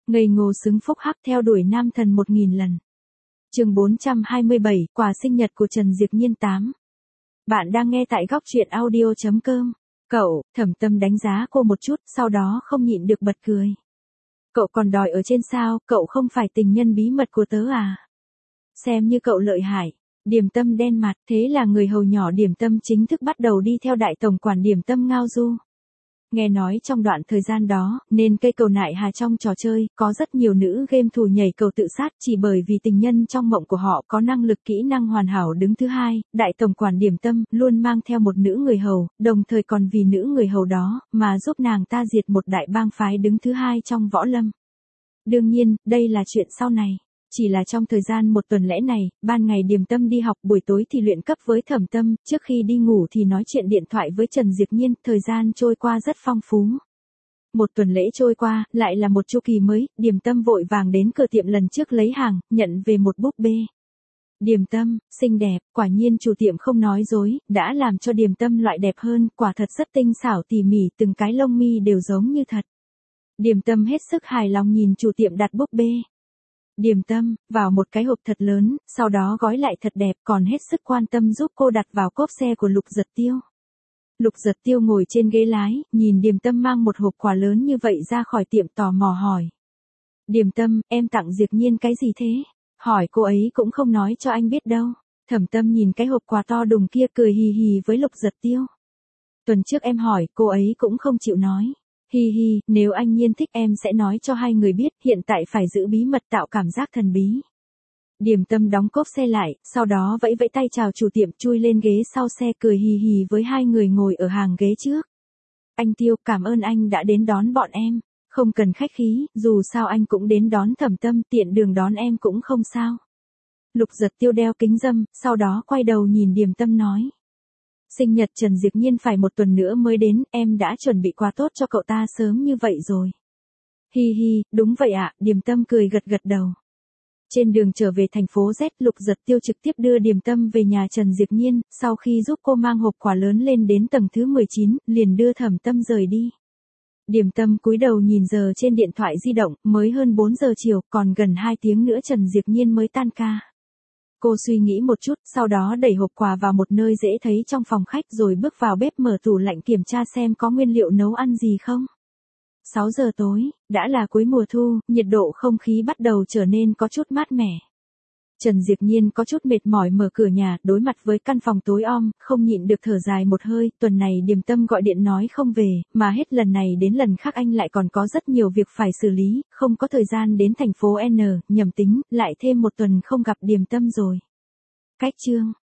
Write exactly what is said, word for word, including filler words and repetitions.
Ngây ngô xứng phúc hắc theo đuổi nam thần một nghìn lần. Chương bốn trăm hai mươi bảy, quà sinh nhật của Trần Diệp Nhiên tám. Bạn đang nghe tại góc truyện audio chấm com. Cậu, Thẩm Tâm đánh giá cô một chút, sau đó không nhịn được bật cười. Cậu còn đòi ở trên sao, cậu không phải tình nhân bí mật của tớ à? Xem như cậu lợi hại. Điềm Tâm đen mặt, thế là người hầu nhỏ Điềm Tâm chính thức bắt đầu đi theo đại tổng quản Điềm Tâm ngao du. Nghe nói trong đoạn thời gian đó, nên cây cầu nại hà trong trò chơi, có rất nhiều nữ game thủ nhảy cầu tự sát chỉ bởi vì tình nhân trong mộng của họ có năng lực kỹ năng hoàn hảo đứng thứ hai, đại tổng quản Điềm Tâm luôn mang theo một nữ người hầu, đồng thời còn vì nữ người hầu đó, mà giúp nàng ta diệt một đại bang phái đứng thứ hai trong võ lâm. Đương nhiên, đây là chuyện sau này. Chỉ là trong thời gian một tuần lễ này, ban ngày Điềm Tâm đi học, buổi tối thì luyện cấp với Thẩm Tâm, trước khi đi ngủ thì nói chuyện điện thoại với Trần Diệp Nhiên, thời gian trôi qua rất phong phú. Một tuần lễ trôi qua, lại là một chu kỳ mới, Điềm Tâm vội vàng đến cửa tiệm lần trước lấy hàng, nhận về một búp bê. Điềm Tâm, xinh đẹp, quả nhiên chủ tiệm không nói dối, đã làm cho Điềm Tâm loại đẹp hơn, quả thật rất tinh xảo tỉ mỉ, từng cái lông mi đều giống như thật. Điềm Tâm hết sức hài lòng nhìn chủ tiệm đặt búp bê. Điềm Tâm, vào một cái hộp thật lớn, sau đó gói lại thật đẹp, còn hết sức quan tâm giúp cô đặt vào cốp xe của Lục Giật Tiêu. Lục Giật Tiêu ngồi trên ghế lái, nhìn Điềm Tâm mang một hộp quà lớn như vậy ra khỏi tiệm tò mò hỏi. Điềm Tâm, em tặng Diệp Nhiên cái gì thế? Hỏi cô ấy cũng không nói cho anh biết đâu. Thẩm Tâm nhìn cái hộp quà to đùng kia cười hì hì với Lục Giật Tiêu. Tuần trước em hỏi, cô ấy cũng không chịu nói. Hi hi, nếu anh Nhiên thích em sẽ nói cho hai người biết, hiện tại phải giữ bí mật tạo cảm giác thần bí. Điềm Tâm đóng cốp xe lại, sau đó vẫy vẫy tay chào chủ tiệm chui lên ghế sau xe cười hì hì với hai người ngồi ở hàng ghế trước. Anh Tiêu, cảm ơn anh đã đến đón bọn em. Không cần khách khí, dù sao anh cũng đến đón Thẩm Tâm, tiện đường đón em cũng không sao. Lục Giật Tiêu đeo kính râm, sau đó quay đầu nhìn Điềm Tâm nói. Sinh nhật Trần Diệp Nhiên phải một tuần nữa mới đến, em đã chuẩn bị quà tốt cho cậu ta sớm như vậy rồi. Hi hi, đúng vậy ạ, Điềm Tâm cười gật gật đầu. Trên đường trở về thành phố Z, Lục Giật Tiêu trực tiếp đưa Điềm Tâm về nhà Trần Diệp Nhiên, sau khi giúp cô mang hộp quà lớn lên đến tầng thứ mười chín, liền đưa Thẩm Tâm rời đi. Điềm Tâm cúi đầu nhìn giờ trên điện thoại di động, mới hơn bốn giờ chiều, còn gần hai tiếng nữa Trần Diệp Nhiên mới tan ca. Cô suy nghĩ một chút, sau đó đẩy hộp quà vào một nơi dễ thấy trong phòng khách rồi bước vào bếp mở tủ lạnh kiểm tra xem có nguyên liệu nấu ăn gì không. sáu giờ tối, đã là cuối mùa thu, nhiệt độ không khí bắt đầu trở nên có chút mát mẻ. Trần Diệp Nhiên có chút mệt mỏi mở cửa nhà, đối mặt với căn phòng tối om, không nhịn được thở dài một hơi, tuần này Điềm Tâm gọi điện nói không về, mà hết lần này đến lần khác anh lại còn có rất nhiều việc phải xử lý, không có thời gian đến thành phố N, nhầm tính, lại thêm một tuần không gặp Điềm Tâm rồi. Cách chương